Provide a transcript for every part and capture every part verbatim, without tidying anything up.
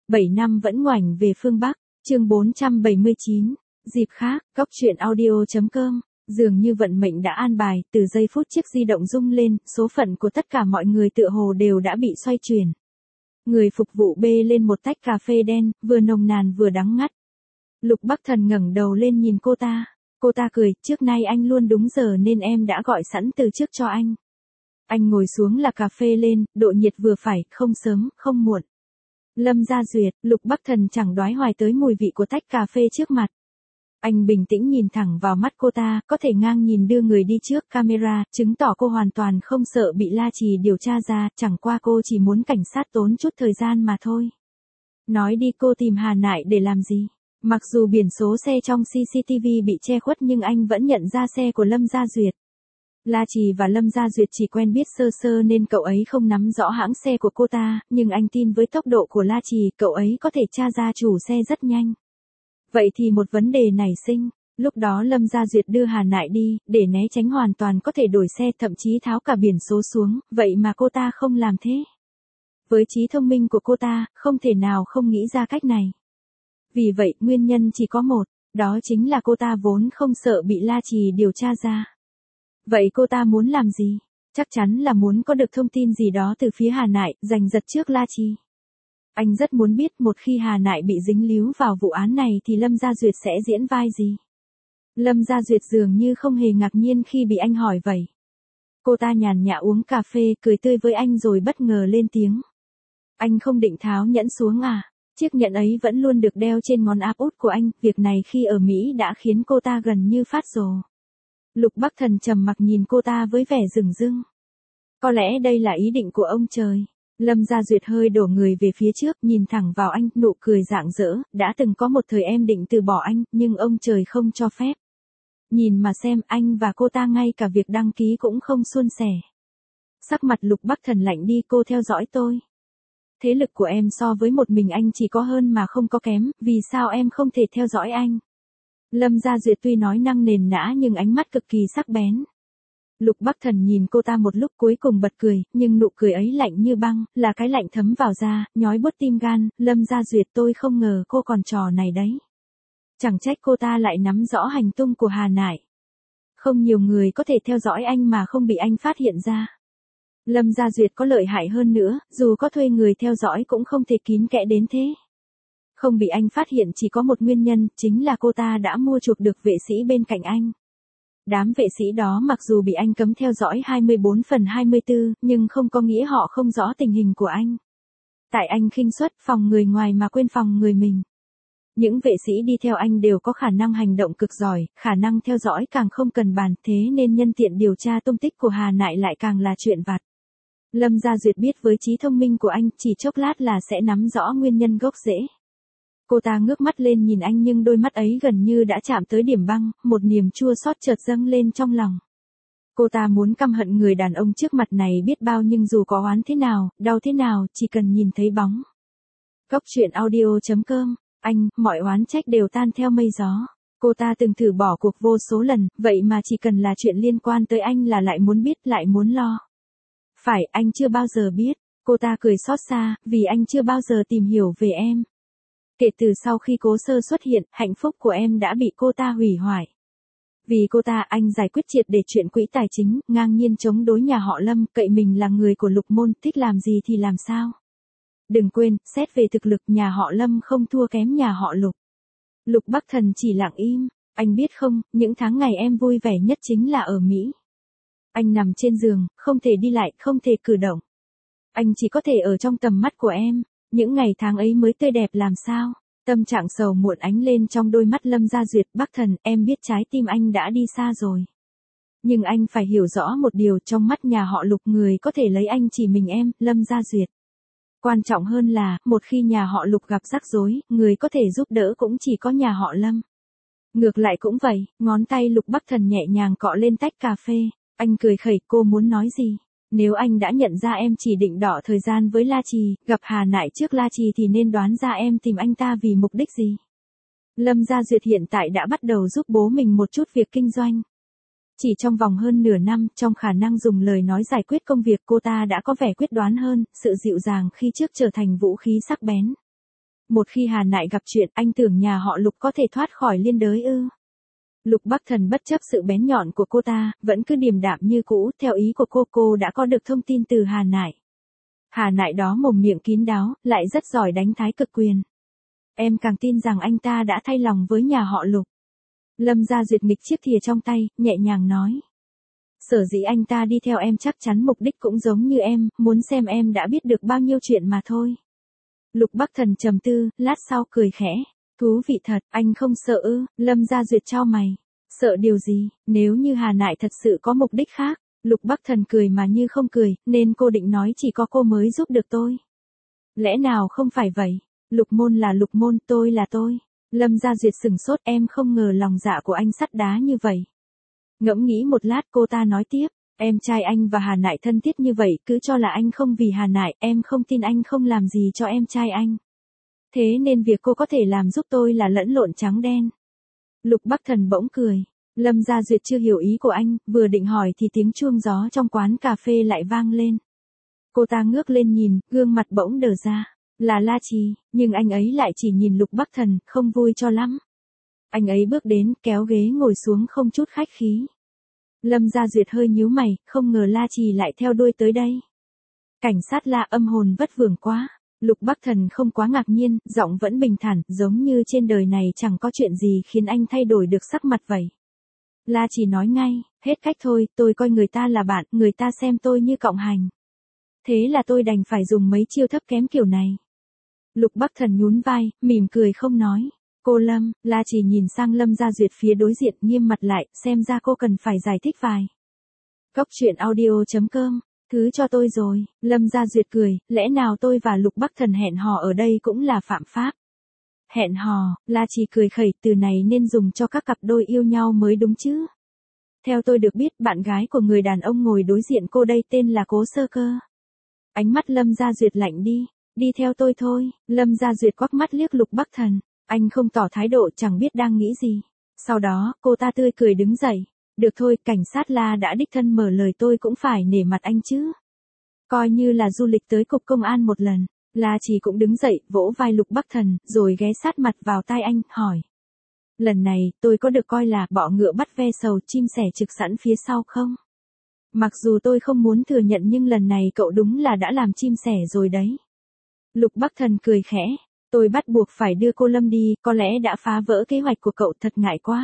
bảy năm vẫn ngoảnh về phương Bắc, chương bốn trăm bảy mươi chín. Dịp khác, góc truyện audio chấm com. Dường như vận mệnh đã an bài, từ giây phút chiếc di động rung lên, số phận của tất cả mọi người tựa hồ đều đã bị xoay chuyển. Người phục vụ bê lên một tách cà phê đen, vừa nồng nàn vừa đắng ngắt. Lục Bắc Thần ngẩng đầu lên nhìn cô ta. Cô ta cười, trước nay anh luôn đúng giờ nên em đã gọi sẵn từ trước cho anh. Anh ngồi xuống là cà phê lên, độ nhiệt vừa phải, không sớm, không muộn. Lâm Gia Duyệt, Lục Bắc Thần chẳng đoái hoài tới mùi vị của tách cà phê trước mặt. Anh bình tĩnh nhìn thẳng vào mắt cô ta, có thể ngang nhìn đưa người đi trước camera, chứng tỏ cô hoàn toàn không sợ bị La Trì điều tra ra, chẳng qua cô chỉ muốn cảnh sát tốn chút thời gian mà thôi. Nói đi, cô tìm Hà Nại để làm gì? Mặc dù biển số xe trong xê xê tê vê bị che khuất nhưng anh vẫn nhận ra xe của Lâm Gia Duyệt. La Trì và Lâm Gia Duyệt chỉ quen biết sơ sơ nên cậu ấy không nắm rõ hãng xe của cô ta, nhưng anh tin với tốc độ của La Trì, cậu ấy có thể tra ra chủ xe rất nhanh. Vậy thì một vấn đề nảy sinh, lúc đó Lâm Gia Duyệt đưa Hà Nại đi, để né tránh hoàn toàn có thể đổi xe, thậm chí tháo cả biển số xuống, vậy mà cô ta không làm thế. Với trí thông minh của cô ta, không thể nào không nghĩ ra cách này. Vì vậy, nguyên nhân chỉ có một, đó chính là cô ta vốn không sợ bị La Trì điều tra ra. Vậy cô ta muốn làm gì? Chắc chắn là muốn có được thông tin gì đó từ phía Hà Nại, giành giật trước La Trì. Anh rất muốn biết một khi Hà Nại bị dính líu vào vụ án này thì Lâm Gia Duyệt sẽ diễn vai gì. Lâm Gia Duyệt dường như không hề ngạc nhiên khi bị anh hỏi vậy. Cô ta nhàn nhã uống cà phê, cười tươi với anh rồi bất ngờ lên tiếng. Anh không định tháo nhẫn xuống à? Chiếc nhẫn ấy vẫn luôn được đeo trên ngón áp út của anh, việc này khi ở Mỹ đã khiến cô ta gần như phát rồ. Lục Bắc Thần trầm mặc nhìn cô ta với vẻ rừng rưng. Có lẽ đây là ý định của ông trời. Lâm Gia Duyệt hơi đổ người về phía trước, nhìn thẳng vào anh, nụ cười rạng rỡ, đã từng có một thời em định từ bỏ anh, nhưng ông trời không cho phép. Nhìn mà xem, anh và cô ta ngay cả việc đăng ký cũng không suôn sẻ. Sắc mặt Lục Bắc Thần lạnh đi, cô theo dõi tôi. Thế lực của em so với một mình anh chỉ có hơn mà không có kém, vì sao em không thể theo dõi anh? Lâm Gia Duyệt tuy nói năng nền nã nhưng ánh mắt cực kỳ sắc bén. Lục Bắc Thần nhìn cô ta một lúc cuối cùng bật cười, nhưng nụ cười ấy lạnh như băng, là cái lạnh thấm vào da, nhói buốt tim gan. Lâm Gia Duyệt, tôi không ngờ cô còn trò này đấy. Chẳng trách cô ta lại nắm rõ hành tung của Hà Nại. Không nhiều người có thể theo dõi anh mà không bị anh phát hiện ra. Lâm Gia Duyệt có lợi hại hơn nữa, dù có thuê người theo dõi cũng không thể kín kẽ đến thế. Không bị anh phát hiện chỉ có một nguyên nhân, chính là cô ta đã mua chuộc được vệ sĩ bên cạnh anh. Đám vệ sĩ đó mặc dù bị anh cấm theo dõi hai mươi bốn phần hai mươi tư, nhưng không có nghĩa họ không rõ tình hình của anh. Tại anh khinh suất phòng người ngoài mà quên phòng người mình. Những vệ sĩ đi theo anh đều có khả năng hành động cực giỏi, khả năng theo dõi càng không cần bàn, thế nên nhân tiện điều tra tung tích của Hà Nại lại càng là chuyện vặt. Lâm Gia Duyệt biết với trí thông minh của anh, chỉ chốc lát là sẽ nắm rõ nguyên nhân gốc rễ. Cô ta ngước mắt lên nhìn anh nhưng đôi mắt ấy gần như đã chạm tới điểm băng, một niềm chua xót chợt dâng lên trong lòng. Cô ta muốn căm hận người đàn ông trước mặt này biết bao nhưng dù có oán thế nào, đau thế nào, chỉ cần nhìn thấy bóng. Góc truyện audio chấm com, anh, mọi oán trách đều tan theo mây gió. Cô ta từng thử bỏ cuộc vô số lần, vậy mà chỉ cần là chuyện liên quan tới anh là lại muốn biết, lại muốn lo. Phải, anh chưa bao giờ biết. Cô ta cười xót xa, vì anh chưa bao giờ tìm hiểu về em. Kể từ sau khi Cố Sơ xuất hiện, hạnh phúc của em đã bị cô ta hủy hoại. Vì cô ta, anh giải quyết triệt để chuyện quỹ tài chính, ngang nhiên chống đối nhà họ Lâm, cậy mình là người của Lục môn, thích làm gì thì làm sao. Đừng quên, xét về thực lực nhà họ Lâm không thua kém nhà họ Lục. Lục Bắc Thần chỉ lặng im, anh biết không, những tháng ngày em vui vẻ nhất chính là ở Mỹ. Anh nằm trên giường, không thể đi lại, không thể cử động. Anh chỉ có thể ở trong tầm mắt của em. Những ngày tháng ấy mới tươi đẹp làm sao. Tâm trạng sầu muộn ánh lên trong đôi mắt Lâm Gia Duyệt. Bắc Thần, em biết trái tim anh đã đi xa rồi. Nhưng anh phải hiểu rõ một điều, trong mắt nhà họ Lục người có thể lấy anh chỉ mình em, Lâm Gia Duyệt. Quan trọng hơn là, một khi nhà họ Lục gặp rắc rối, người có thể giúp đỡ cũng chỉ có nhà họ Lâm. Ngược lại cũng vậy, ngón tay Lục Bắc Thần nhẹ nhàng cọ lên tách cà phê. Anh cười khẩy, cô muốn nói gì? Nếu anh đã nhận ra em chỉ định đỏ thời gian với La Trì, gặp Hà Nại trước La Trì thì nên đoán ra em tìm anh ta vì mục đích gì. Lâm Gia Duyệt hiện tại đã bắt đầu giúp bố mình một chút việc kinh doanh. Chỉ trong vòng hơn nửa năm, trong khả năng dùng lời nói giải quyết công việc cô ta đã có vẻ quyết đoán hơn, sự dịu dàng khi trước trở thành vũ khí sắc bén. Một khi Hà Nại gặp chuyện, anh tưởng nhà họ Lục có thể thoát khỏi liên đới ư? Lục Bắc Thần bất chấp sự bén nhọn của cô ta, vẫn cứ điềm đạm như cũ, theo ý của cô cô đã có được thông tin từ Hà Nại. Hà Nại đó mồm miệng kín đáo, lại rất giỏi đánh thái cực quyền. Em càng tin rằng anh ta đã thay lòng với nhà họ Lục. Lâm Gia Duyệt nghịch chiếc thìa trong tay, nhẹ nhàng nói. Sở dĩ anh ta đi theo em chắc chắn mục đích cũng giống như em, muốn xem em đã biết được bao nhiêu chuyện mà thôi. Lục Bắc Thần trầm tư, lát sau cười khẽ. Thú vị thật, anh không sợ ư? Lâm Gia Duyệt chau mày. Sợ điều gì? Nếu như Hà Nại thật sự có mục đích khác. Lục Bắc Thần cười mà như không cười, nên cô định nói chỉ có cô mới giúp được tôi. Lẽ nào không phải vậy? Lục Môn là Lục Môn, tôi là tôi. Lâm Gia Duyệt sửng sốt, em không ngờ lòng dạ của anh sắt đá như vậy. Ngẫm nghĩ một lát cô ta nói tiếp, em trai anh và Hà Nại thân thiết như vậy, cứ cho là anh không vì Hà Nại, em không tin anh không làm gì cho em trai anh. Thế nên việc cô có thể làm giúp tôi là lẫn lộn trắng đen. Lục Bắc Thần bỗng cười. Lâm Gia Duyệt chưa hiểu ý của anh, vừa định hỏi thì tiếng chuông gió trong quán cà phê lại vang lên. Cô ta ngước lên nhìn, gương mặt bỗng đờ ra. Là La Trì, nhưng anh ấy lại chỉ nhìn Lục Bắc Thần, không vui cho lắm. Anh ấy bước đến, kéo ghế ngồi xuống không chút khách khí. Lâm Gia Duyệt hơi nhíu mày, không ngờ La Trì lại theo đuôi tới đây. Cảnh sát La âm hồn vất vưởng quá. Lục Bắc Thần không quá ngạc nhiên, giọng vẫn bình thản, giống như trên đời này chẳng có chuyện gì khiến anh thay đổi được sắc mặt vậy. La Trì nói ngay, hết cách thôi, tôi coi người ta là bạn, người ta xem tôi như cộng hành. Thế là tôi đành phải dùng mấy chiêu thấp kém kiểu này. Lục Bắc Thần nhún vai, mỉm cười không nói. Cô Lâm, La Trì nhìn sang Lâm Gia Duyệt phía đối diện, nghiêm mặt lại, xem ra cô cần phải giải thích vài. Cốc truyện audio chấm com, thứ cho tôi rồi. Lâm Gia Duyệt cười, lẽ nào tôi và Lục Bắc Thần hẹn hò ở đây cũng là phạm pháp? Hẹn hò, La Trì cười khẩy, từ này nên dùng cho các cặp đôi yêu nhau mới đúng chứ. Theo tôi được biết, bạn gái của người đàn ông ngồi đối diện cô đây tên là Cố Sơ Cơ. Ánh mắt Lâm Gia Duyệt lạnh đi, đi theo tôi thôi. Lâm Gia Duyệt quắc mắt liếc Lục Bắc Thần, anh không tỏ thái độ, chẳng biết đang nghĩ gì. Sau đó, cô ta tươi cười đứng dậy. Được thôi, cảnh sát La đã đích thân mở lời, tôi cũng phải nể mặt anh chứ. Coi như là du lịch tới cục công an một lần. La Trì cũng đứng dậy, vỗ vai Lục Bắc Thần, rồi ghé sát mặt vào tai anh, hỏi. Lần này, tôi có được coi là bọ ngựa bắt ve sầu, chim sẻ trực sẵn phía sau không? Mặc dù tôi không muốn thừa nhận nhưng lần này cậu đúng là đã làm chim sẻ rồi đấy. Lục Bắc Thần cười khẽ. Tôi bắt buộc phải đưa cô Lâm đi, có lẽ đã phá vỡ kế hoạch của cậu, thật ngại quá.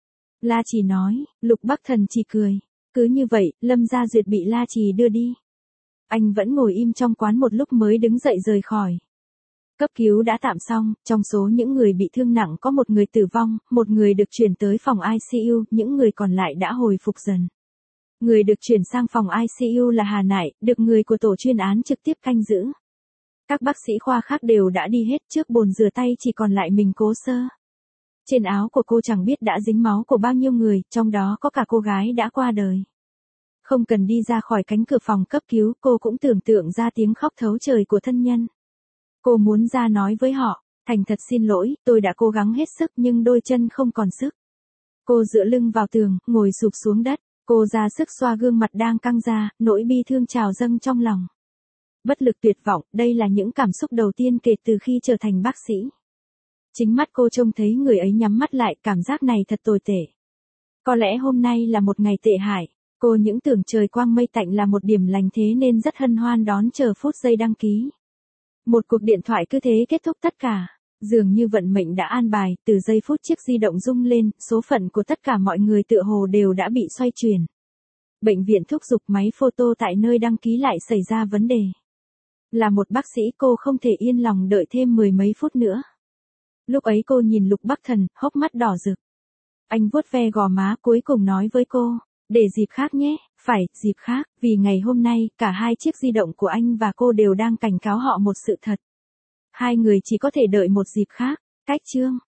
La Trì nói. Lục Bắc Thần chỉ cười. Cứ như vậy, Lâm Gia Duyệt bị La Trì đưa đi. Anh vẫn ngồi im trong quán một lúc mới đứng dậy rời khỏi. Cấp cứu đã tạm xong, trong số những người bị thương nặng có một người tử vong, một người được chuyển tới phòng i xê u, những người còn lại đã hồi phục dần. Người được chuyển sang phòng i xê u là Hà Nại, được người của tổ chuyên án trực tiếp canh giữ. Các bác sĩ khoa khác đều đã đi hết, trước bồn rửa tay chỉ còn lại mình Cố Sơ. Trên áo của cô chẳng biết đã dính máu của bao nhiêu người, trong đó có cả cô gái đã qua đời. Không cần đi ra khỏi cánh cửa phòng cấp cứu, cô cũng tưởng tượng ra tiếng khóc thấu trời của thân nhân. Cô muốn ra nói với họ, thành thật xin lỗi, tôi đã cố gắng hết sức nhưng đôi chân không còn sức. Cô dựa lưng vào tường, ngồi sụp xuống đất, cô ra sức xoa gương mặt đang căng ra, nỗi bi thương trào dâng trong lòng. Bất lực tuyệt vọng, đây là những cảm xúc đầu tiên kể từ khi trở thành bác sĩ. Chính mắt cô trông thấy người ấy nhắm mắt lại, cảm giác này thật tồi tệ. Có lẽ hôm nay là một ngày tệ hại. Cô những tưởng trời quang mây tạnh là một điểm lành thế nên rất hân hoan đón chờ phút giây đăng ký. Một cuộc điện thoại cứ thế kết thúc tất cả. Dường như vận mệnh đã an bài, từ giây phút chiếc di động rung lên, số phận của tất cả mọi người tựa hồ đều đã bị xoay chuyển. Bệnh viện thúc giục máy photo tại nơi đăng ký lại xảy ra vấn đề. Là một bác sĩ cô không thể yên lòng đợi thêm mười mấy phút nữa. Lúc ấy cô nhìn Lục Bắc Thần, hốc mắt đỏ rực. Anh vuốt ve gò má cuối cùng nói với cô, để dịp khác nhé, phải, dịp khác, vì ngày hôm nay, cả hai chiếc di động của anh và cô đều đang cảnh cáo họ một sự thật. Hai người chỉ có thể đợi một dịp khác, cách chương.